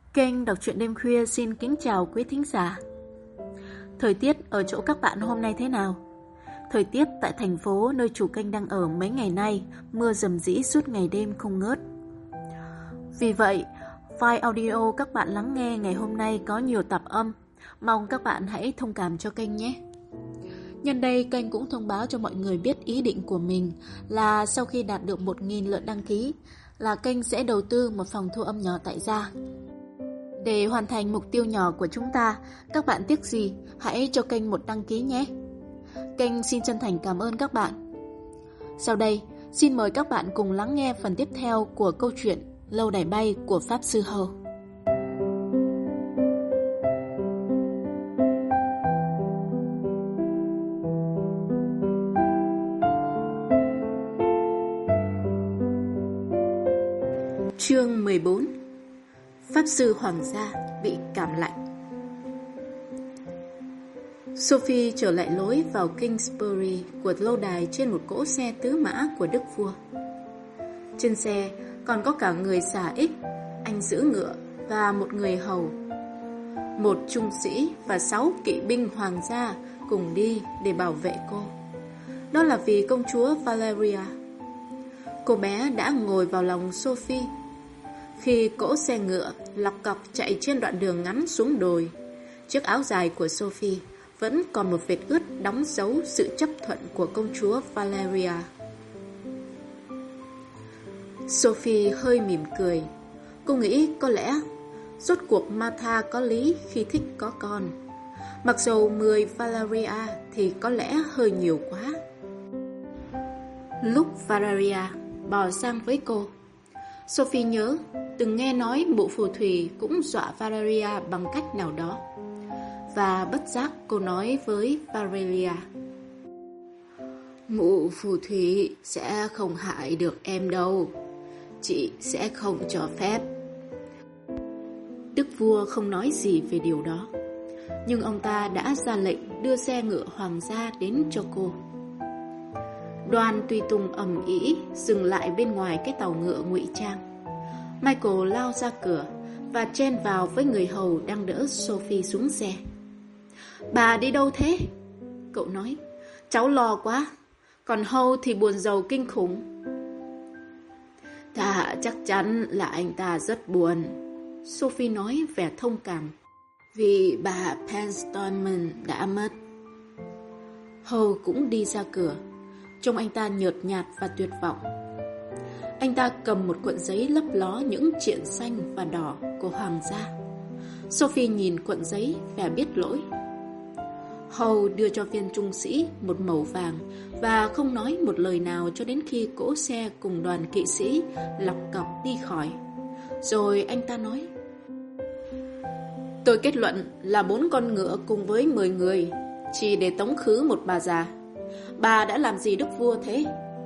Kênh đọc truyện đêm khuya xin kính chào quý thính giả. Thời tiết ở chỗ các bạn hôm nay thế nào? Thời tiết tại thành phố nơi chủ kênh đang ở mấy ngày nay mưa rầm rĩ suốt ngày đêm không ngớt. Vì vậy, file audio các bạn lắng nghe ngày hôm nay có nhiều tạp âm. Mong các bạn hãy thông cảm cho kênh nhé. Nhân đây kênh cũng thông báo cho mọi người biết ý định của mình là sau khi đạt được 1.000 lượt đăng ký là kênh sẽ đầu tư một phòng thu âm nhỏ tại gia. Để hoàn thành mục tiêu nhỏ của chúng ta, các bạn tiếc gì, hãy cho kênh một đăng ký nhé. Kênh xin chân thành cảm ơn các bạn. Sau đây, xin mời các bạn cùng lắng nghe phần tiếp theo của câu chuyện Lâu đài bay của Pháp Sư Hầu. Chương 14. Pháp sư hoàng gia bị cảm lạnh. Sophie trở lại lối vào Kingsbury của lâu đài trên một cỗ xe tứ mã của đức vua. Trên xe còn có cả người xà ích, anh giữ ngựa và một người hầu. Một trung sĩ và 6 kỵ binh hoàng gia cùng đi để bảo vệ cô. Đó là vì công chúa Valeria. Cô bé đã ngồi vào lòng Sophie. Khi cỗ xe ngựa lọc cọc chạy trên đoạn đường ngắn xuống đồi, chiếc áo dài của Sophie vẫn còn một vệt ướt đóng dấu sự chấp thuận của công chúa Valeria. Sophie hơi mỉm cười. Cô nghĩ có lẽ rốt cuộc Martha có lý khi thích có con. Mặc dù 10 Valeria thì có lẽ hơi nhiều quá. Lúc Valeria bò sang với cô, Sophie nhớ từng nghe nói mụ phù thủy cũng dọa Valeria bằng cách nào đó. Và bất giác cô nói với Valeria: "Mụ phù thủy sẽ không hại được em đâu. Chị sẽ không cho phép." Đức vua không nói gì về điều đó, nhưng ông ta đã ra lệnh đưa xe ngựa hoàng gia đến cho cô. Đoàn tùy tùng ầm ĩ dừng lại bên ngoài cái tàu ngựa ngụy trang. Michael lao ra cửa và chen vào với người hầu đang đỡ Sophie xuống xe. "Bà đi đâu thế?" Cậu nói. "Cháu lo quá. Còn Hầu thì buồn rầu kinh khủng." "Ta chắc chắn là anh ta rất buồn," Sophie nói vẻ thông cảm, "vì bà Penstoneman đã mất." Hầu cũng đi ra cửa. Trông anh ta nhợt nhạt và tuyệt vọng. Anh ta cầm một cuộn giấy lấp ló những triện xanh và đỏ của hoàng gia. Sophie nhìn cuộn giấy vẻ biết lỗi. Hầu đưa cho viên trung sĩ một mẩu vàng và không nói một lời nào cho đến khi cỗ xe cùng đoàn kỵ sĩ lọc cọc đi khỏi. Rồi anh ta nói: "Tôi kết luận là 4 con ngựa cùng với 10 người chỉ để tống khứ một bà già. Bà đã làm gì đức vua thế?"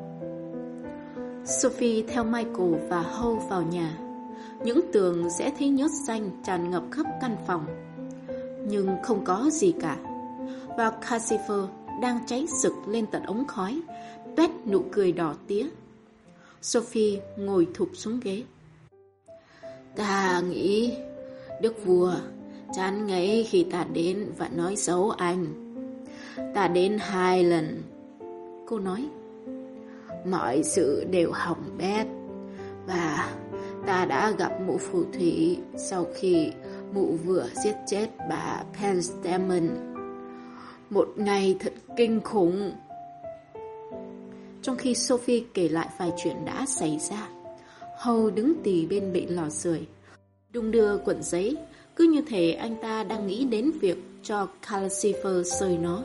Sophie theo Michael và Hầu vào nhà. Những tường sẽ thấy nhớt xanh tràn ngập khắp căn phòng, nhưng không có gì cả. Và Calcifer đang cháy sực lên tận ống khói, toét nụ cười đỏ tía. Sophie ngồi thụp xuống ghế. "Ta nghĩ đức vua chán ngấy khi ta đến và nói xấu anh. Ta đến 2 lần," cô nói. "Mọi sự đều hỏng bét. Và ta đã gặp mụ phù thủy sau khi mụ vừa giết chết bà Penstoneman. Một ngày thật kinh khủng." Trong khi Sophie kể lại vài chuyện đã xảy ra, Hầu đứng tì bên bệ lò sưởi, đung đưa cuộn giấy, cứ như thể anh ta đang nghĩ đến việc cho Calcifer sơi nó.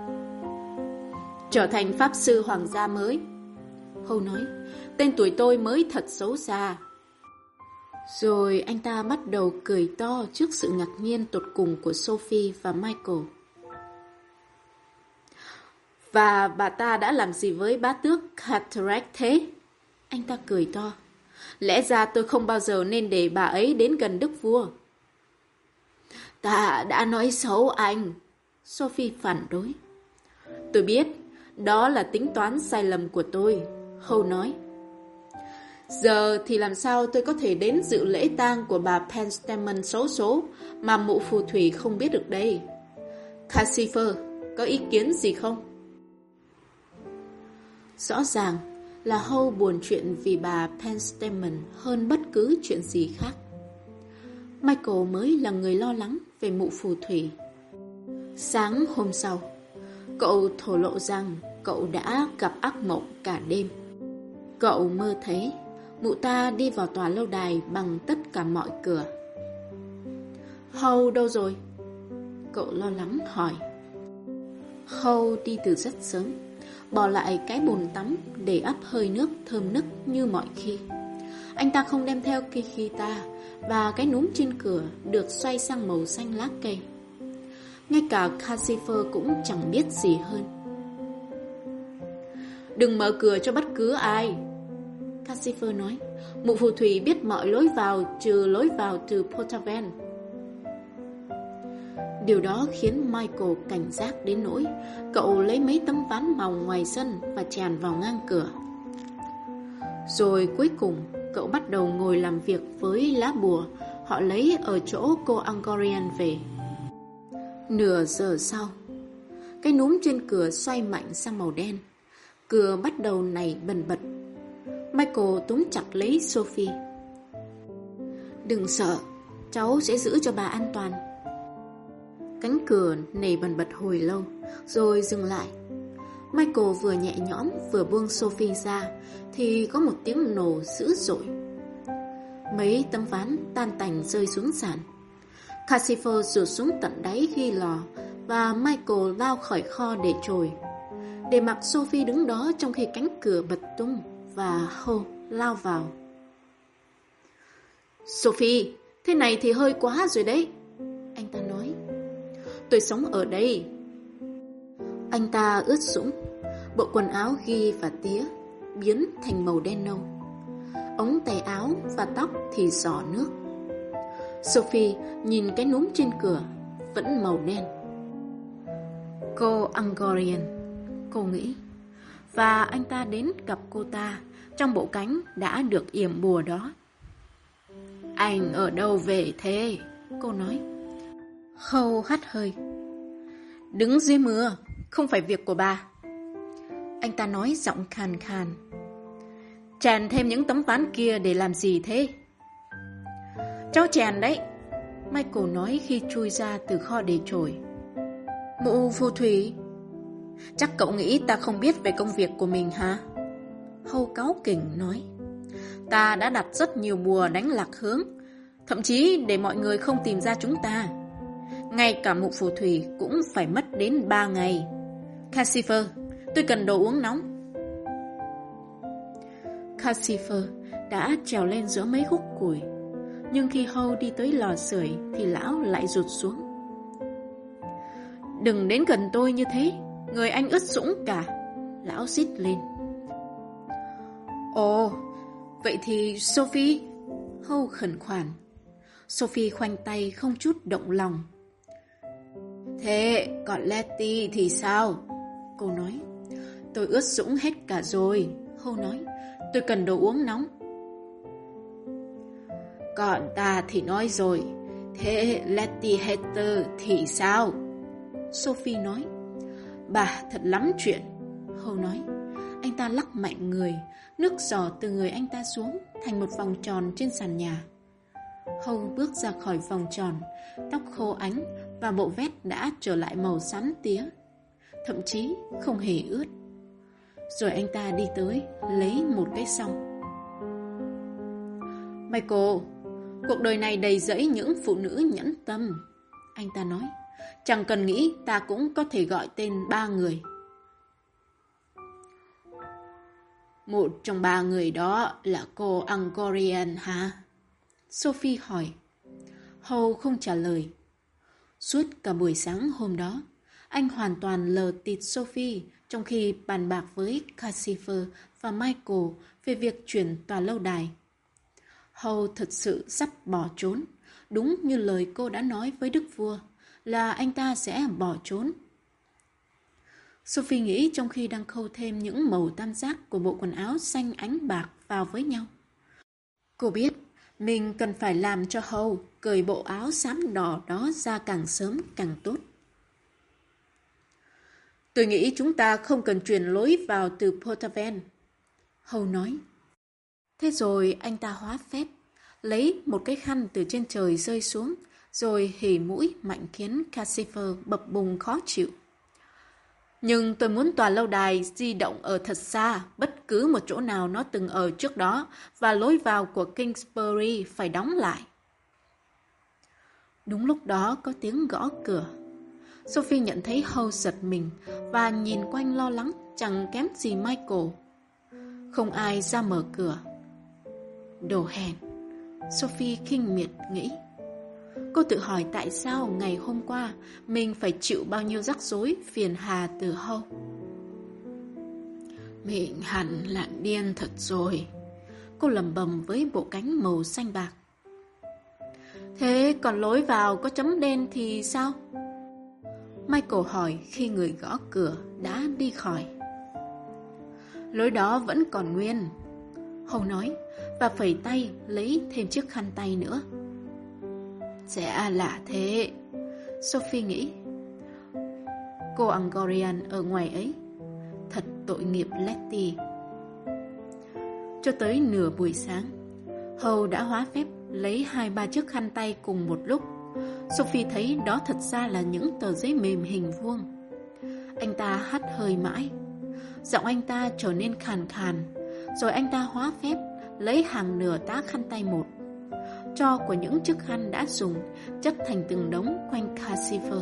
"Trở thành pháp sư hoàng gia mới," Hầu nói. "Tên tuổi tôi mới thật xấu xa." Rồi anh ta bắt đầu cười to trước sự ngạc nhiên tột cùng của Sophie và Michael. "Và bà ta đã làm gì với bá tước Carteret thế?" Anh ta cười to. "Lẽ ra tôi không bao giờ nên để bà ấy đến gần đức vua." "Ta đã nói xấu anh," Sophie phản đối. "Tôi biết, đó là tính toán sai lầm của tôi," Hầu nói. Giờ thì làm sao tôi có thể đến dự lễ tang của bà Penstemon xấu số mà mụ phù thủy không biết được đây? Cassifer, có ý kiến gì không? Rõ ràng là Howe buồn chuyện vì bà Penstemon hơn bất cứ chuyện gì khác. Michael mới là người lo lắng về mụ phù thủy. Sáng hôm sau, cậu thổ lộ rằng cậu đã gặp ác mộng cả đêm. Cậu mơ thấy mụ ta đi vào tòa lâu đài bằng tất cả mọi cửa. Howe đâu rồi? Cậu lo lắng hỏi. Howe đi từ rất sớm, bỏ lại cái bồn tắm để ắp hơi nước thơm nức như mọi khi. Anh ta không đem theo cây guitar và cái núm trên cửa được xoay sang màu xanh lá cây. Ngay cả Cassifer cũng chẳng biết gì hơn. Đừng mở cửa cho bất cứ ai, Cassifer nói. Mụ phù thủy biết mọi lối vào trừ lối vào từ Portaven. Điều đó khiến Michael cảnh giác đến nỗi cậu lấy mấy tấm ván màu ngoài sân và chèn vào ngang cửa. Rồi cuối cùng cậu bắt đầu ngồi làm việc với lá bùa họ lấy ở chỗ cô Angorian về. Nửa giờ sau, cái núm trên cửa xoay mạnh sang màu đen. Cửa bắt đầu nảy bần bật. Michael túm chặt lấy Sophie. Đừng sợ, cháu sẽ giữ cho bà an toàn. Cánh cửa nảy bần bật hồi lâu, rồi dừng lại. Michael vừa nhẹ nhõm vừa buông Sophie ra, thì có một tiếng nổ dữ dội. Mấy tấm ván tan tành rơi xuống sàn. Cassifer rụt xuống tận đáy ghi lò, và Michael lao khỏi kho để trồi, để mặc Sophie đứng đó trong khi cánh cửa bật tung và Howe lao vào. Sophie, thế này thì hơi quá rồi đấy, anh ta nói. Tôi sống ở đây. Anh ta ướt sũng, bộ quần áo ghi và tía biến thành màu đen nâu, ống tay áo và tóc thì rỏ nước. Sophie nhìn cái núm trên cửa vẫn màu đen. Cô Angorian, cô nghĩ, và anh ta đến gặp cô ta trong bộ cánh đã được yểm bùa đó. Anh ở đâu về thế? Cô nói. Howe hắt hơi. Đứng dưới mưa, không phải việc của bà. Anh ta nói giọng khàn khàn. Chèn thêm những tấm ván kia để làm gì thế? Cháu chèn đấy, Michael nói khi chui ra từ kho để trồi. Mụ phù thủy, chắc cậu nghĩ ta không biết về công việc của mình hả? Howe cáu kỉnh nói. Ta đã đặt rất nhiều bùa đánh lạc hướng, thậm chí để mọi người không tìm ra chúng ta. Ngay cả mụ phù thủy cũng phải mất đến 3 ngày. Cassifer, tôi cần đồ uống nóng. Cassifer đã trèo lên giữa mấy khúc củi, nhưng khi Howe đi tới lò sưởi thì lão lại rụt xuống. Đừng đến gần tôi như thế, người anh ướt sũng cả, lão rít lên. Ồ, vậy thì Sophie, Howe khẩn khoản. Sophie khoanh tay không chút động lòng. Thế còn Letty thì sao? Cô nói. Tôi ướt sũng hết cả rồi, Howe nói. Tôi cần đồ uống nóng. Còn ta thì nói rồi, thế Letty Hatter thì sao? Sophie nói. Bà thật lắm chuyện, Howe nói. Anh ta lắc mạnh người, nước giò từ người anh ta xuống thành một vòng tròn trên sàn nhà. Howe bước ra khỏi vòng tròn, tóc khô ánh và bộ vest đã trở lại màu xám tía, thậm chí không hề ướt. Rồi anh ta đi tới lấy một cái xông. Michael, cuộc đời này đầy rẫy những phụ nữ nhẫn tâm, anh ta nói. Chẳng cần nghĩ ta cũng có thể gọi tên 3 người. Một trong 3 người đó là cô Angorian hả? Sophie hỏi. Howe không trả lời. Suốt cả buổi sáng hôm đó, anh hoàn toàn lờ tịt Sophie trong khi bàn bạc với Cassifer và Michael về việc chuyển tòa lâu đài. Howe thật sự sắp bỏ trốn, đúng như lời cô đã nói với đức vua, là anh ta sẽ bỏ trốn. Sophie nghĩ trong khi đang khâu thêm những màu tam giác của bộ quần áo xanh ánh bạc vào với nhau. Cô biết mình cần phải làm cho Hầu cởi bộ áo xám đỏ đó ra càng sớm càng tốt. Tôi nghĩ chúng ta không cần truyền lối vào từ Portaven, Hầu nói. Thế rồi anh ta hóa phép, lấy một cái khăn từ trên trời rơi xuống, rồi hỉ mũi mạnh khiến Cassifer bập bùng khó chịu. Nhưng tôi muốn tòa lâu đài di động ở thật xa, bất cứ một chỗ nào nó từng ở trước đó, và lối vào của Kingsbury phải đóng lại. Đúng lúc đó có tiếng gõ cửa. Sophie nhận thấy Hầu giật mình và nhìn quanh lo lắng chẳng kém gì Michael. Không ai ra mở cửa. Đồ hèn, Sophie khinh miệt nghĩ. Cô tự hỏi tại sao ngày hôm qua mình phải chịu bao nhiêu rắc rối phiền hà từ Hầu. Mình hẳn là điên thật rồi, cô lẩm bẩm với bộ cánh màu xanh bạc. Thế còn lối vào có chấm đen thì sao? Michael hỏi khi người gõ cửa đã đi khỏi. Lối đó vẫn còn nguyên, Hầu nói, và phẩy tay lấy thêm chiếc khăn tay nữa. Sẽ là thế, Sophie nghĩ. Cô Angorian ở ngoài ấy, thật tội nghiệp Letty. Cho tới nửa buổi sáng, Hầu đã hóa phép lấy 2-3 chiếc khăn tay cùng một lúc. Sophie thấy đó thật ra là những tờ giấy mềm hình vuông. Anh ta hắt hơi mãi, giọng anh ta trở nên khàn khàn, rồi anh ta hóa phép lấy hàng nửa tá khăn tay một. Tro của những chiếc khăn đã dùng chất thành từng đống quanh Cassifer.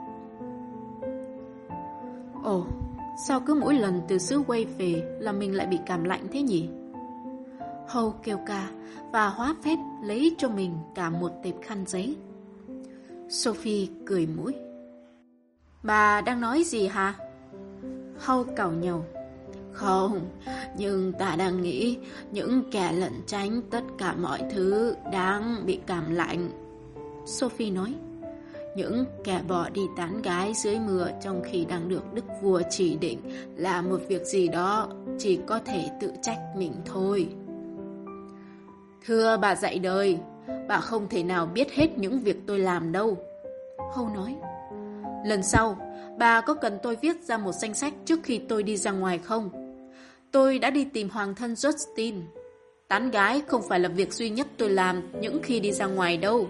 Ồ, sao cứ mỗi lần từ xứ Wales về là mình lại bị cảm lạnh thế nhỉ? Hầu kêu ca và hóa phép lấy cho mình cả một tệp khăn giấy. Sophie cười mũi. Bà đang nói gì hả? Hầu càu nhàu. Không, nhưng ta đang nghĩ những kẻ lẩn tránh tất cả mọi thứ đang bị cảm lạnh. Sophie nói. Những kẻ bỏ đi tán gái dưới mưa trong khi đang được đức vua chỉ định là một việc gì đó chỉ có thể tự trách mình thôi. Thưa bà dạy đời, bà không thể nào biết hết những việc tôi làm đâu, Hầu nói. Lần sau, bà có cần tôi viết ra một danh sách trước khi tôi đi ra ngoài không? Tôi đã đi tìm hoàng thân Justin. Tán gái không phải là việc duy nhất tôi làm những khi đi ra ngoài đâu.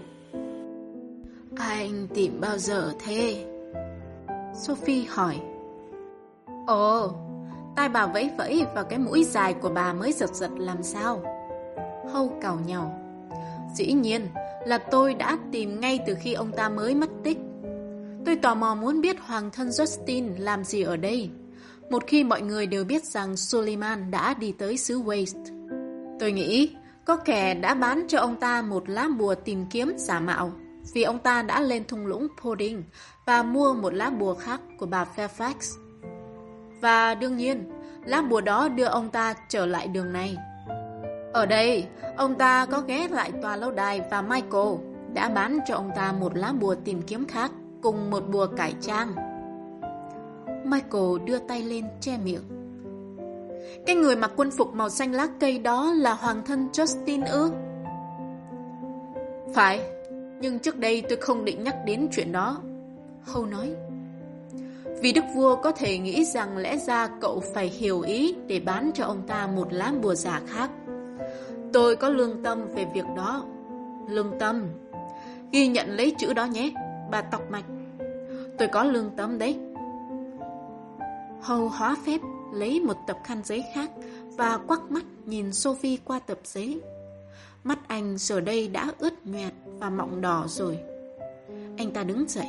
Anh tìm bao giờ thế? Sophie hỏi. Ồ, tai bà vẫy vẫy và cái mũi dài của bà mới giật giật làm sao? Hầu càu nhàu. Dĩ nhiên là tôi đã tìm ngay từ khi ông ta mới mất tích. Tôi tò mò muốn biết hoàng thân Justin làm gì ở đây, một khi mọi người đều biết rằng Suleiman đã đi tới xứ Wales. Tôi nghĩ có kẻ đã bán cho ông ta một lá bùa tìm kiếm giả mạo, vì ông ta đã lên thung lũng Pudding và mua một lá bùa khác của bà Fairfax. Và đương nhiên, lá bùa đó đưa ông ta trở lại đường này. Ở đây, ông ta có ghé lại tòa lâu đài và Michael đã bán cho ông ta một lá bùa tìm kiếm khác cùng một bùa cải trang. Michael đưa tay lên che miệng. Cái người mặc quân phục màu xanh lá cây đó là hoàng thân Justin ư? Phải, nhưng trước đây tôi không định nhắc đến chuyện đó, Hầu nói. Vì đức vua có thể nghĩ rằng lẽ ra cậu phải hiểu ý để bán cho ông ta một lá bùa giả khác. Tôi có lương tâm về việc đó. Lương tâm. Ghi nhận lấy chữ đó nhé, bà Tọc Mạch. Tôi có lương tâm đấy. Hầu hóa phép lấy một tập khăn giấy khác và quắc mắt nhìn Sophie qua tập giấy. Mắt anh giờ đây đã ướt nhoẹt và mọng đỏ rồi. Anh ta đứng dậy.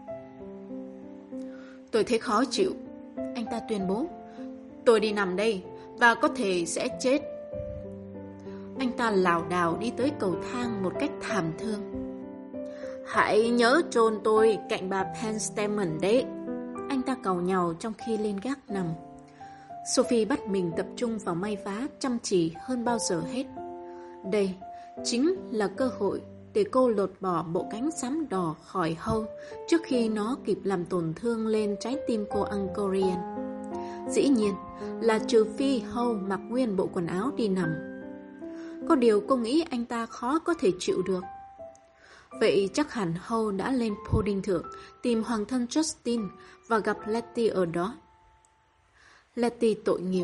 Tôi thấy khó chịu, anh ta tuyên bố. Tôi đi nằm đây và có thể sẽ chết. Anh ta lảo đảo đi tới cầu thang một cách thảm thương. Hãy nhớ chôn tôi cạnh bà Penstemon đấy, anh ta càu nhàu trong khi lên gác nằm. Sophie bắt mình tập trung vào may vá chăm chỉ hơn bao giờ hết. Đây chính là cơ hội để cô lột bỏ bộ cánh xám đỏ khỏi Hầu trước khi nó kịp làm tổn thương lên trái tim cô Angorian. Dĩ nhiên là trừ phi Hầu mặc nguyên bộ quần áo đi nằm. Có điều cô nghĩ anh ta khó có thể chịu được. Vậy chắc hẳn Howe đã lên podium thượng tìm hoàng thân Justin và gặp Letty ở đó. Letty tội nghiệp,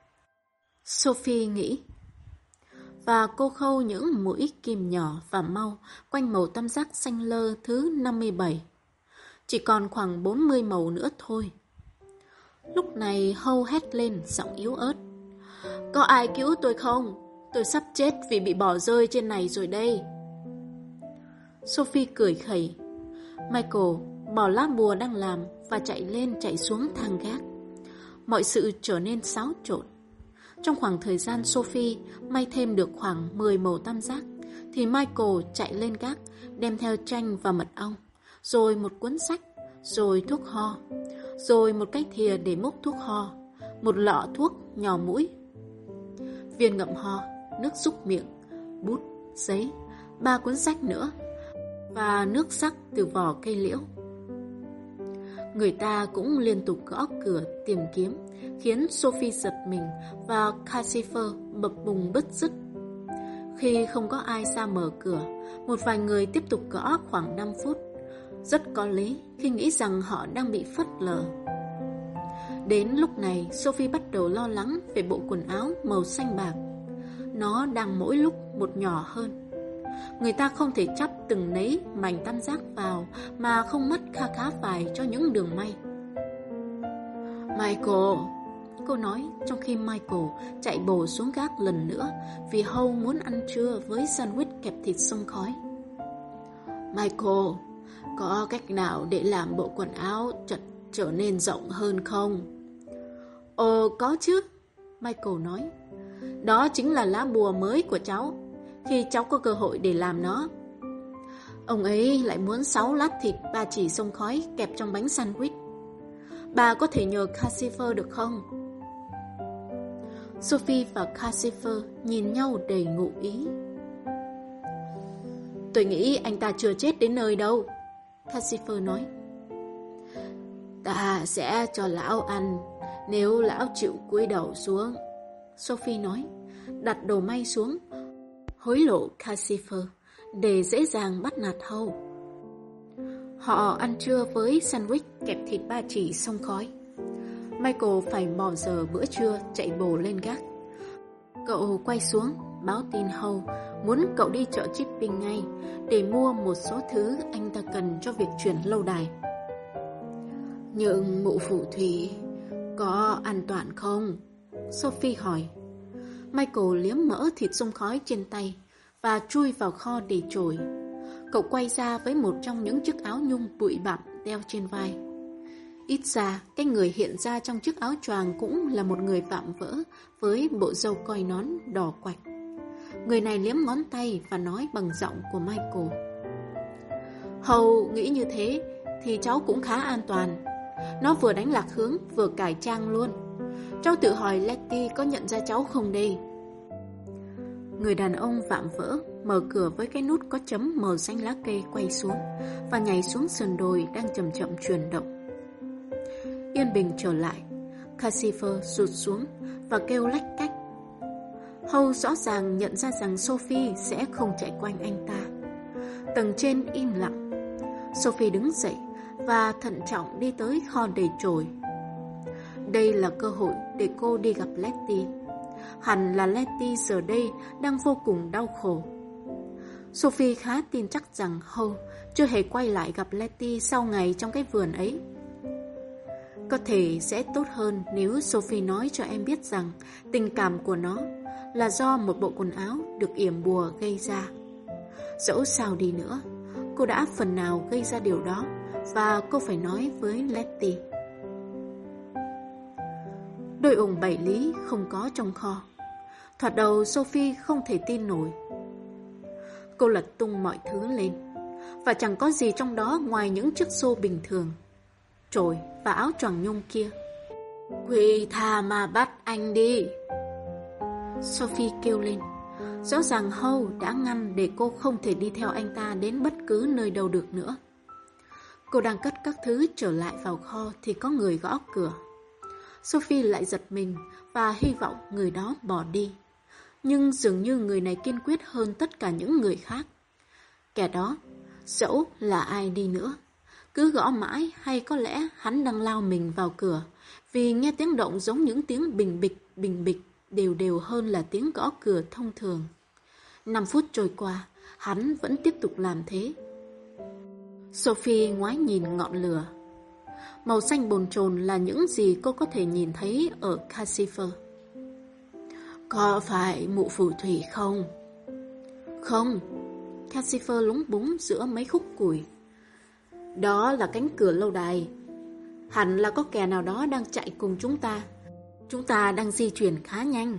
Sophie nghĩ. Và cô khâu những mũi kim nhỏ và mau quanh màu tam giác xanh lơ thứ 57. Chỉ còn khoảng 40 màu nữa thôi. Lúc này Howe hét lên giọng yếu ớt. Có ai cứu tôi không? Tôi sắp chết vì bị bỏ rơi trên này rồi đây. Sophie cười khẩy. Michael bỏ lá bùa đang làm và chạy lên chạy xuống thang gác. Mọi sự trở nên xáo trộn. Trong khoảng thời gian Sophie may thêm được khoảng 10 màu tam giác, thì Michael chạy lên gác đem theo chanh và mật ong, rồi một cuốn sách, rồi thuốc ho, rồi một cái thìa để múc thuốc ho, một lọ thuốc nhỏ mũi, viên ngậm ho, nước súc miệng, bút, giấy, 3 cuốn sách nữa và nước sắc từ vỏ cây liễu. Người ta cũng liên tục gõ cửa tìm kiếm, khiến Sophie giật mình và Calcifer bập bùng bứt rứt. Khi không có ai ra mở cửa, một vài người tiếp tục gõ khoảng 5 phút. Rất có lý khi nghĩ rằng họ đang bị phớt lờ. Đến lúc này, Sophie bắt đầu lo lắng về bộ quần áo màu xanh bạc. Nó đang mỗi lúc một nhỏ hơn. Người ta không thể chắp từng nấy mảnh tam giác vào mà không mất kha khá vải cho những đường may. Michael, cô nói trong khi Michael chạy bổ xuống gác lần nữa vì Howe muốn ăn trưa với sandwich kẹp thịt xông khói. Michael, có cách nào để làm bộ quần áo trở nên rộng hơn không? Ồ, có chứ, Michael nói. Đó chính là lá bùa mới của cháu, khi cháu có cơ hội để làm nó. Ông ấy lại muốn 6 lát thịt ba chỉ xông khói kẹp trong bánh sandwich. Bà có thể nhờ Calcifer được không? Sophie và Calcifer nhìn nhau đầy ngụ ý. Tôi nghĩ anh ta chưa chết đến nơi đâu, Calcifer nói. Ta sẽ cho lão ăn nếu lão chịu cúi đầu xuống, Sophie nói, đặt đồ may xuống, hối lộ Calcifer để dễ dàng bắt nạt Howe. Họ ăn trưa với sandwich kẹp thịt ba chỉ xông khói. Michael phải bỏ giờ bữa trưa chạy bổ lên gác. Cậu quay xuống báo tin Howe muốn cậu đi chợ Chipping ngay để mua một số thứ anh ta cần cho việc chuyển lâu đài. Nhưng mụ phù thủy có an toàn không? Sophie hỏi. Michael liếm mỡ thịt xông khói trên tay và chui vào kho để trồi. Cậu quay ra với một trong những chiếc áo nhung bụi bặm đeo trên vai. Ít ra, cái người hiện ra trong chiếc áo choàng cũng là một người vạm vỡ với bộ râu coi nón đỏ quạch. Người này liếm ngón tay và nói bằng giọng của Michael. Howe nghĩ như thế thì cháu cũng khá an toàn. Nó vừa đánh lạc hướng vừa cải trang luôn. Cháu tự hỏi Letty có nhận ra cháu không đây? Người đàn ông vạm vỡ mở cửa với cái nút có chấm màu xanh lá cây quay xuống và nhảy xuống sườn đồi đang chậm chậm chuyển động. Yên bình trở lại, Calcifer rụt xuống và kêu lách cách. Howe rõ ràng nhận ra rằng Sophie sẽ không chạy quanh anh ta. Tầng trên im lặng. Sophie đứng dậy và thận trọng đi tới kho đầy trồi. Đây là cơ hội để cô đi gặp Letty. Hẳn là Letty giờ đây đang vô cùng đau khổ. Sophie khá tin chắc rằng Howe chưa hề quay lại gặp Letty sau ngày trong cái vườn ấy. Có thể sẽ tốt hơn nếu Sophie nói cho em biết rằng tình cảm của nó là do một bộ quần áo được yểm bùa gây ra. Dẫu sao đi nữa, cô đã phần nào gây ra điều đó và cô phải nói với Letty. Đôi ủng 7 lý không có trong kho. Thoạt đầu Sophie không thể tin nổi. Cô lật tung mọi thứ lên và chẳng có gì trong đó ngoài những chiếc xô bình thường, chổi và áo choàng nhung kia. Quỳ tha mà bắt anh đi, Sophie kêu lên. Rõ ràng Howe đã ngăn để cô không thể đi theo anh ta đến bất cứ nơi đâu được nữa. Cô đang cất các thứ trở lại vào kho thì có người gõ cửa. Sophie lại giật mình và hy vọng người đó bỏ đi. Nhưng dường như người này kiên quyết hơn tất cả những người khác. Kẻ đó, dẫu là ai đi nữa, cứ gõ mãi, hay có lẽ hắn đang lao mình vào cửa, vì nghe tiếng động giống những tiếng bình bịch đều đều hơn là tiếng gõ cửa thông thường. 5 phút trôi qua, hắn vẫn tiếp tục làm thế. Sophie ngoái nhìn ngọn lửa. Màu xanh bồn chồn là những gì cô có thể nhìn thấy ở Casifer. Có phải mụ phù thủy không? Không. Casifer lúng búng giữa mấy khúc củi. Đó là cánh cửa lâu đài. Hẳn là có kẻ nào đó đang chạy cùng chúng ta. Chúng ta đang di chuyển khá nhanh.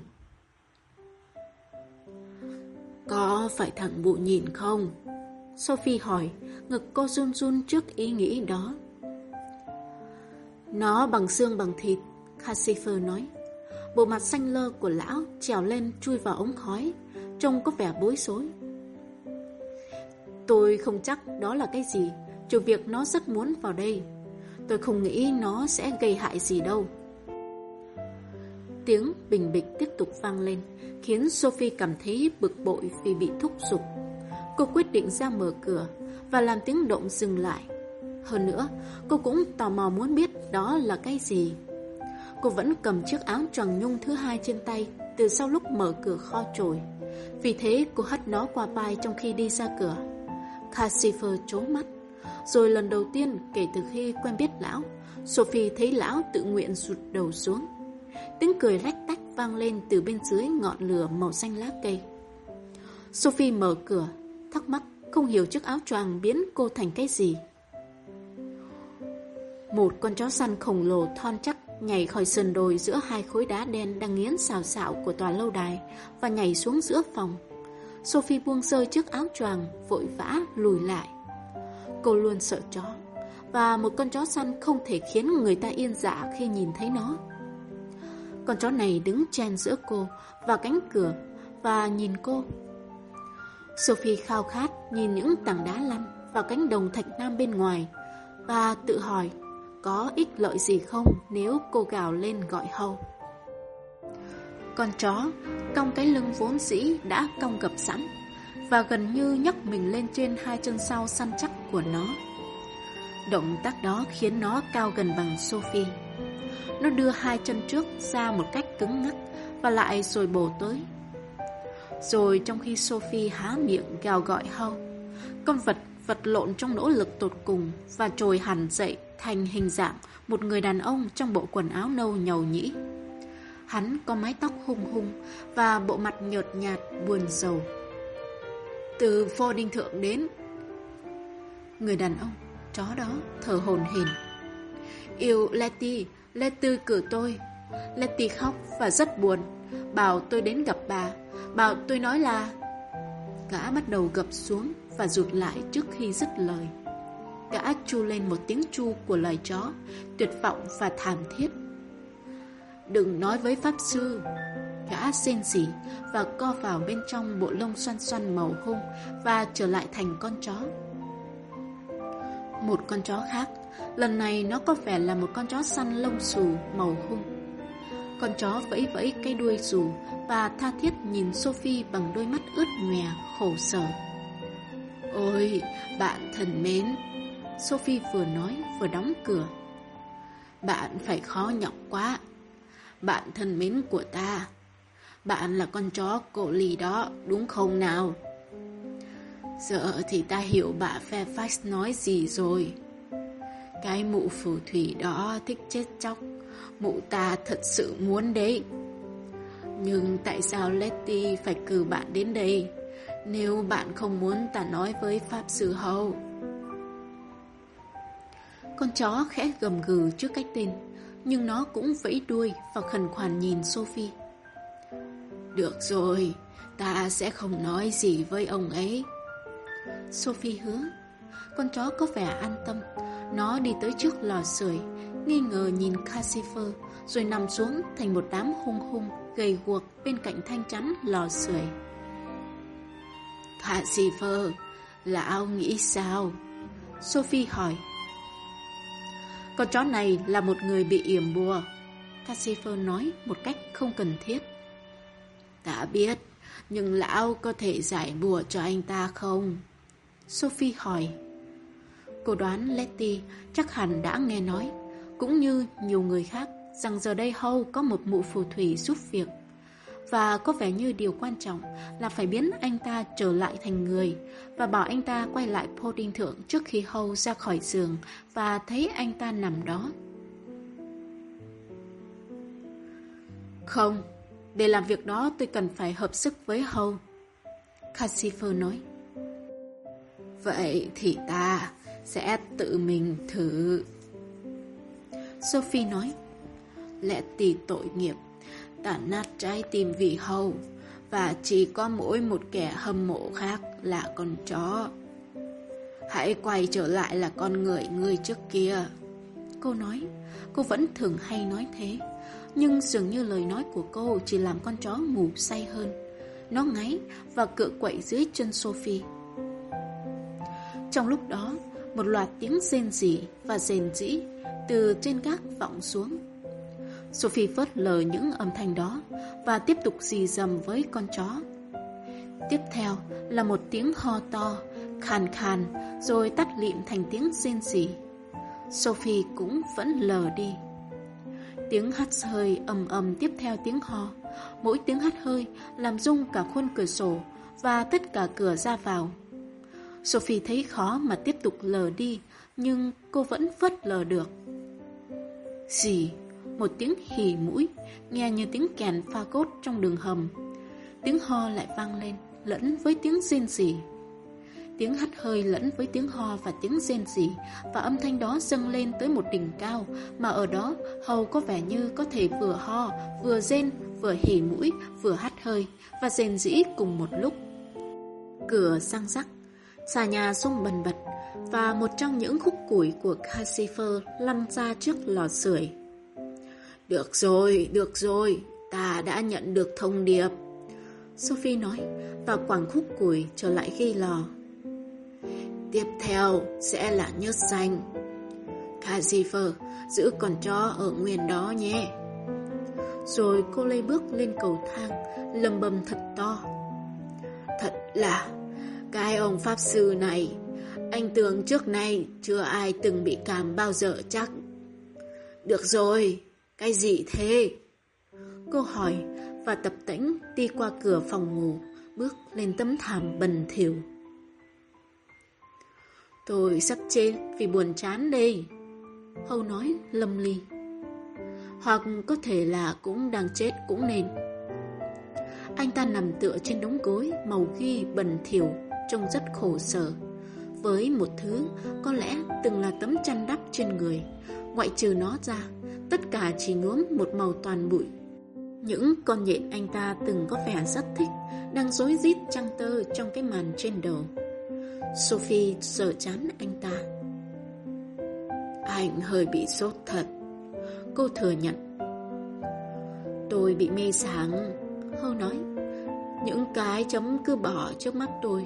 Có phải thằng bụ nhìn không? Sophie hỏi, ngực cô run run trước ý nghĩ đó. Nó bằng xương bằng thịt, Casifer nói. Bộ mặt xanh lơ của lão trèo lên chui vào ống khói, trông có vẻ bối rối. Tôi không chắc đó là cái gì, trừ việc nó rất muốn vào đây. Tôi không nghĩ nó sẽ gây hại gì đâu. Tiếng bình bịch tiếp tục vang lên, khiến Sophie cảm thấy bực bội vì bị thúc giục. Cô quyết định ra mở cửa và làm tiếng động dừng lại. Hơn nữa, cô cũng tò mò muốn biết đó là cái gì. Cô vẫn cầm chiếc áo choàng nhung thứ 2 trên tay từ sau lúc mở cửa kho chổi. Vì thế cô hất nó qua vai trong khi đi ra cửa. Casifer trố mắt. Rồi lần đầu tiên kể từ khi quen biết lão, Sophie thấy lão tự nguyện rụt đầu xuống. Tiếng cười lách tách vang lên từ bên dưới ngọn lửa màu xanh lá cây. Sophie mở cửa, thắc mắc không hiểu chiếc áo choàng biến cô thành cái gì. Một con chó săn khổng lồ thon chắc nhảy khỏi sườn đồi giữa 2 khối đá đen đang nghiến xào xạo của tòa lâu đài và nhảy xuống giữa phòng. Sophie buông rơi chiếc áo choàng, vội vã lùi lại. Cô luôn sợ chó, và một con chó săn không thể khiến người ta yên dạ khi nhìn thấy nó. Con chó này đứng chen giữa cô và cánh cửa và nhìn cô. Sophie khao khát nhìn những tảng đá lăn vào cánh đồng thạch nam bên ngoài và tự hỏi có ích lợi gì không nếu cô gào lên gọi hâu. Con chó cong cái lưng vốn dĩ đã cong gập sẵn và gần như nhấc mình lên trên 2 chân sau săn chắc của nó. Động tác đó khiến nó cao gần bằng Sophie. Nó đưa 2 chân trước ra một cách cứng ngắc và lại rồi bổ tới. Rồi trong khi Sophie há miệng gào gọi hâu, con vật lộn trong nỗ lực tột cùng và trồi hẳn dậy thành hình dạng một người đàn ông trong bộ quần áo nâu nhầu nhĩ. Hắn có mái tóc hung hung và bộ mặt nhợt nhạt buồn rầu. Từ Phô Đinh Thượng đến. Người đàn ông chó đó thở hổn hển. Yêu Letty, Letty cử tôi. Letty khóc và rất buồn, bảo tôi đến gặp bà, bảo tôi nói là... Gã bắt đầu gập xuống và rụt lại trước khi dứt lời. Gã chu lên một tiếng chu của loài chó, tuyệt vọng và thảm thiết. Đừng nói với pháp sư. Gã rên rỉ và co vào bên trong bộ lông xoăn xoăn màu hung và trở lại thành con chó. Một con chó khác, lần này nó có vẻ là một con chó săn lông xù màu hung. Con chó vẫy vẫy cái đuôi xù và tha thiết nhìn Sophie bằng đôi mắt ướt nhòe khổ sở. Ôi, bạn thân mến, Sophie vừa nói vừa đóng cửa. Bạn phải khó nhọc quá. Bạn thân mến của ta, bạn là con chó cổ lì đó, đúng không nào? Giờ thì ta hiểu bà Fairfax nói gì rồi. Cái mụ phù thủy đó thích chết chóc. Mụ ta thật sự muốn đấy. Nhưng tại sao Letty phải cử bạn đến đây nếu bạn không muốn ta nói với pháp sư Hầu? Con chó khẽ gầm gừ trước cái tên, nhưng nó cũng vẫy đuôi và khẩn khoản nhìn Sophie. Được rồi, ta sẽ không nói gì với ông ấy. Sophie hứa. Con chó có vẻ an tâm. Nó đi tới trước lò sưởi, nghi ngờ nhìn Casifer, rồi nằm xuống thành một đám hung hung, gầy guộc bên cạnh thanh chắn lò sưởi. Casifer, lão nghĩ sao? Sophie hỏi. Con chó này là một người bị yểm bùa, Casifer nói một cách không cần thiết. Ta biết, Nhưng lão có thể giải bùa cho anh ta không? Sophie hỏi. Cô đoán Letty chắc hẳn đã nghe nói, cũng như nhiều người khác, rằng giờ đây Howe có một mụ phù thủy giúp việc. Và có vẻ như điều quan trọng là phải biến anh ta trở lại thành người và bảo anh ta quay lại podium thượng trước khi Howe ra khỏi giường và thấy anh ta nằm đó. Không, để làm việc đó tôi cần phải hợp sức với Howe, Casifer nói. Vậy thì ta sẽ tự mình thử, Sophie nói. Letty tội nghiệp, ta nát trái tim vì Howe, và chỉ có mỗi một kẻ hâm mộ khác là con chó. Hãy quay trở lại là con người trước kia, cô nói. Cô vẫn thường hay nói thế, nhưng dường như lời nói của cô chỉ làm con chó ngủ say hơn. Nó ngáy và cựa quậy dưới chân Sophie. Trong lúc đó, một loạt tiếng rên rỉ và rền rĩ từ trên gác vọng xuống. Sophie phớt lờ những âm thanh đó và tiếp tục rì rầm với con chó. Tiếp theo là một tiếng ho to, khàn khàn, rồi tắt lịm thành tiếng rên rỉ. Sophie cũng vẫn lờ đi. Tiếng hắt hơi ầm ầm tiếp theo tiếng ho. Mỗi tiếng hắt hơi làm rung cả khuôn cửa sổ và tất cả cửa ra vào. Sophie thấy khó mà tiếp tục lờ đi, nhưng cô vẫn phớt lờ được. Gì? Một tiếng hì mũi, nghe như tiếng kèn pha cốt trong đường hầm. Tiếng ho lại vang lên, lẫn với tiếng rên rỉ. Tiếng hắt hơi lẫn với tiếng ho và tiếng rên rỉ, và âm thanh đó dâng lên tới một đỉnh cao, mà ở đó Howe có vẻ như có thể vừa ho, vừa rên, vừa hì mũi, vừa hắt hơi và rên rỉ cùng một lúc. Cửa răng rắc, xà nhà rung bần bật, và một trong những khúc củi của Casifer lăn ra trước lò sưởi. Được rồi, ta đã nhận được thông điệp, Sophie nói, và quẳng khúc củi trở lại ghi lò. Tiếp theo sẽ là nhớt xanh. Casifer, giữ con chó ở nguyên đó nhé. Rồi cô lê bước lên cầu thang, lầm bầm thật to. Thật là cái ông pháp sư này, anh tưởng trước nay chưa ai từng bị cảm bao giờ chắc. Được rồi, cái gì thế? Cô hỏi và tập tễnh đi qua cửa phòng ngủ, bước lên tấm thảm bẩn thỉu. Tôi sắp chết vì buồn chán đây, Howe nói lâm ly. Hoặc có thể là cũng đang chết cũng nên. Anh ta nằm tựa trên đống gối màu ghi bẩn thỉu, trông rất khổ sở, với một thứ có lẽ từng là tấm chăn đắp trên người. Ngoại trừ nó ra, tất cả chỉ nhuốm một màu toàn bụi. Những con nhện anh ta từng có vẻ rất thích đang rối rít trăng tơ trong cái màn trên đầu. Sophie sờ trán anh ta. Anh hơi bị sốt thật, cô thừa nhận. Tôi bị mê sảng, Howe nói. Những cái chấm cứ bỏ trước mắt tôi.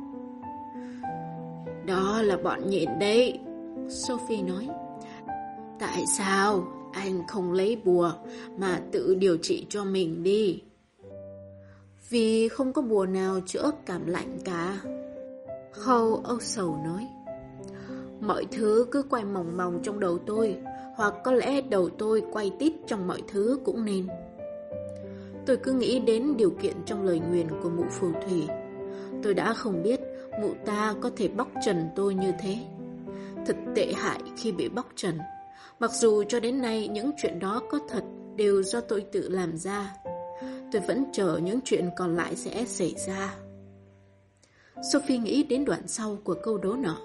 Đó là bọn nhện đấy, Sophie nói. Tại sao anh không lấy bùa mà tự điều trị cho mình đi? Vì không có bùa nào chữa cảm lạnh cả, Howe âu sầu nói. Mọi thứ cứ quay mòng mòng trong đầu tôi, hoặc có lẽ đầu tôi quay tít trong mọi thứ cũng nên. Tôi cứ nghĩ đến điều kiện trong lời nguyền của mụ phù thủy. Tôi đã không biết mụ ta có thể bóc trần tôi như thế. Thật tệ hại khi bị bóc trần. Mặc dù cho đến nay những chuyện đó có thật đều do tôi tự làm ra. Tôi vẫn chờ những chuyện còn lại sẽ xảy ra. Sophie nghĩ đến đoạn sau của câu đố nọ.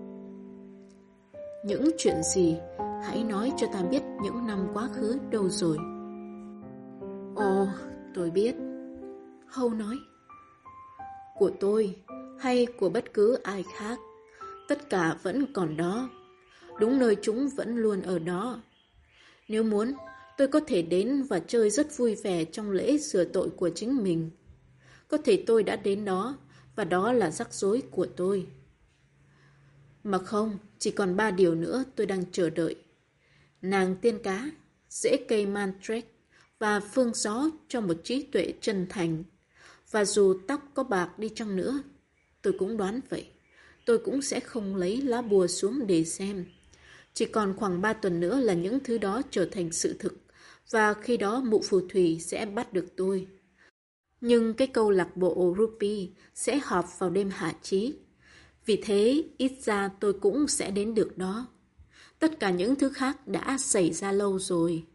Những chuyện gì? Hãy nói cho ta biết những năm quá khứ đâu rồi. Ồ, tôi biết, Howe nói. Của tôi hay của bất cứ ai khác, tất cả vẫn còn đó. Đúng nơi chúng vẫn luôn ở đó. Nếu muốn, tôi có thể đến và chơi rất vui vẻ trong lễ rửa tội của chính mình. Có thể tôi đã đến đó, và đó là rắc rối của tôi. Mà không, chỉ còn 3 điều nữa tôi đang chờ đợi. Nàng tiên cá, rễ cây mandrake và phương gió cho một trí tuệ chân thành. Và dù tóc có bạc đi chăng nữa, tôi cũng đoán vậy. Tôi cũng sẽ không lấy lá bùa xuống để xem. Chỉ còn khoảng 3 tuần nữa là những thứ đó trở thành sự thực, và khi đó mụ phù thủy sẽ bắt được tôi. Nhưng cái câu lạc bộ Ruby sẽ họp vào đêm hạ chí. Vì thế, ít ra tôi cũng sẽ đến được đó. Tất cả những thứ khác đã xảy ra lâu rồi.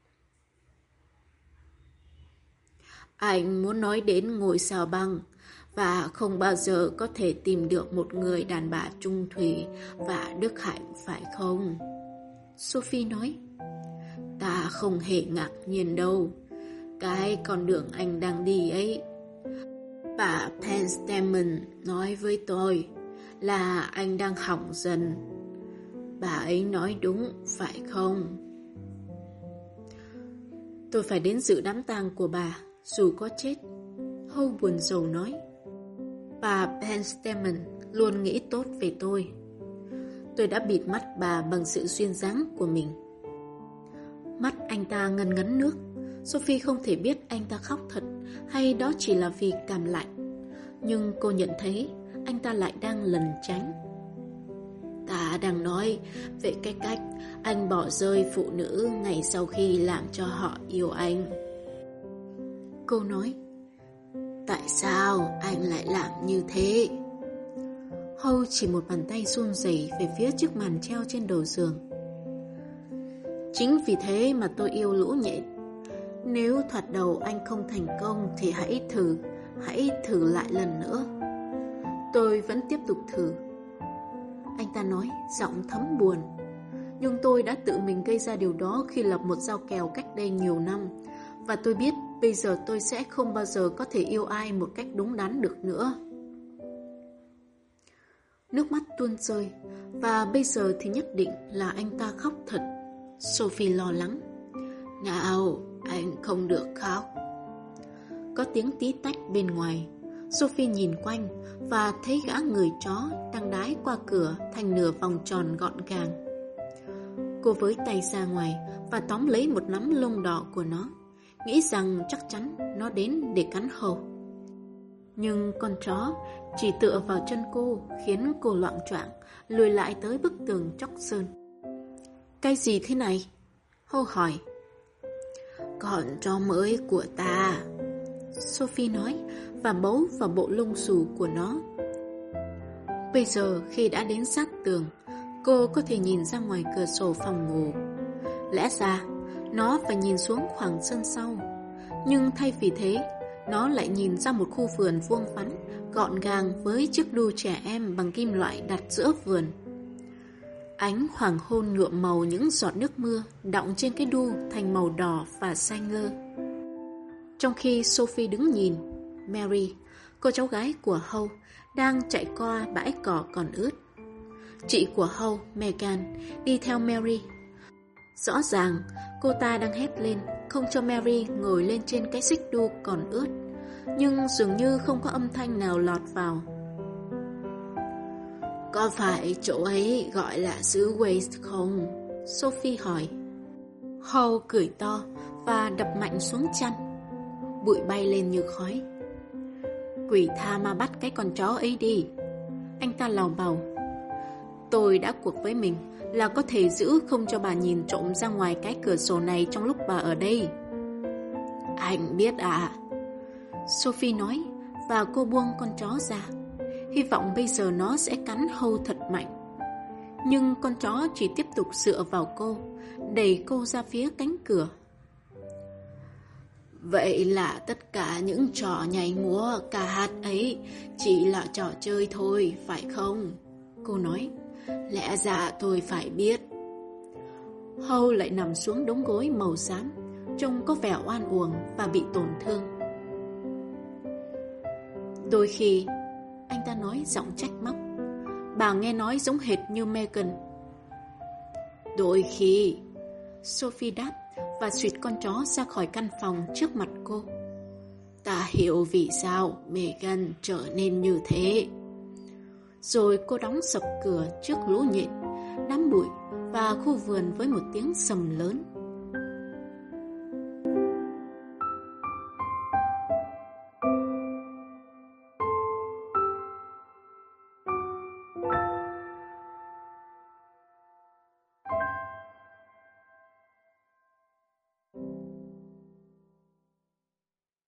Anh muốn nói đến ngôi sao băng, và không bao giờ có thể tìm được một người đàn bà trung thủy và đức hạnh, phải không? Sophie nói. Ta không hề ngạc nhiên đâu. Cái con đường anh đang đi ấy. Bà Penstemon nói với tôi là anh đang hỏng dần. Bà ấy nói đúng, phải không? Tôi phải đến dự đám tang của bà, dù có chết. Howe buồn rầu nói. Bà Penstemon luôn nghĩ tốt về tôi. Tôi đã bịt mắt bà bằng sự duyên dáng của mình. Mắt anh ta ngấn ngấn nước. Sophie không thể biết anh ta khóc thật hay đó chỉ là vì cảm lạnh. Nhưng cô nhận thấy anh ta lại đang lẩn tránh. Ta đang nói về cái cách anh bỏ rơi phụ nữ ngày sau khi làm cho họ yêu anh. Cô nói. Tại sao anh lại làm như thế? Howe chỉ một bàn tay run rẩy về phía chiếc màn treo trên đầu giường. Chính vì thế mà tôi yêu lũ nhện. Nếu thoạt đầu anh không thành công thì hãy thử lại lần nữa. Tôi vẫn tiếp tục thử. Anh ta nói, giọng thấm buồn. Nhưng tôi đã tự mình gây ra điều đó khi lập một giao kèo cách đây nhiều năm. Và tôi biết bây giờ tôi sẽ không bao giờ có thể yêu ai một cách đúng đắn được nữa. Nước mắt tuôn rơi. Và bây giờ thì nhất định là anh ta khóc thật. Sophie lo lắng. Nào, anh không được khóc. Có tiếng tí tách bên ngoài. Sophie nhìn quanh và thấy gã người chó đang đái qua cửa thành nửa vòng tròn gọn gàng. Cô với tay ra ngoài và tóm lấy một nắm lông đỏ của nó, nghĩ rằng chắc chắn nó đến để cắn Howe. Nhưng con chó chỉ tựa vào chân cô khiến cô loạng choạng lùi lại tới bức tường chóc sơn. Cái gì thế này? Howe hỏi. Con chó mới của ta, Sophie nói và bấu vào bộ lông xù của nó. Bây giờ khi đã đến sát tường, cô có thể nhìn ra ngoài cửa sổ phòng ngủ. Lẽ ra nó phải nhìn xuống khoảng sân sau, nhưng thay vì thế, nó lại nhìn ra một khu vườn vuông vắn, gọn gàng với chiếc đu trẻ em bằng kim loại đặt giữa vườn. Ánh hoàng hôn nhuộm màu những giọt nước mưa đọng trên cái đu thành màu đỏ và xanh ngơ. Trong khi Sophie đứng nhìn, Mary, cô cháu gái của Howe, đang chạy qua bãi cỏ còn ướt. Chị của Howe, Megan, đi theo Mary. Rõ ràng, cô ta đang hét lên, không cho Mary ngồi lên trên cái xích đu còn ướt, nhưng dường như không có âm thanh nào lọt vào. Có phải chỗ ấy gọi là xứ Waste không? Sophie hỏi. Howe cười to và đập mạnh xuống chăn. Bụi bay lên như khói. Quỷ tha mà bắt cái con chó ấy đi. Anh ta lào bào. Tôi đã cuộc với mình là có thể giữ không cho bà nhìn trộm ra ngoài cái cửa sổ này trong lúc bà ở đây. Anh biết à? Sophie nói và cô buông con chó ra. Hy vọng bây giờ nó sẽ cắn Howe thật mạnh. Nhưng con chó chỉ tiếp tục dựa vào cô, đẩy cô ra phía cánh cửa. Vậy là tất cả những trò nhảy múa, ca hát ấy chỉ là trò chơi thôi, phải không? Cô nói, lẽ ra tôi phải biết. Howe lại nằm xuống đống gối màu xám, trông có vẻ oan uổng và bị tổn thương. Đôi khi, anh ta nói giọng trách móc, bà nghe nói giống hệt như Megan. Đôi khi, Sophie đáp và suýt con chó ra khỏi căn phòng trước mặt cô. Ta hiểu vì sao Megan trở nên như thế. Rồi cô đóng sập cửa trước lũ nhện, đám bụi và khu vườn với một tiếng sầm lớn.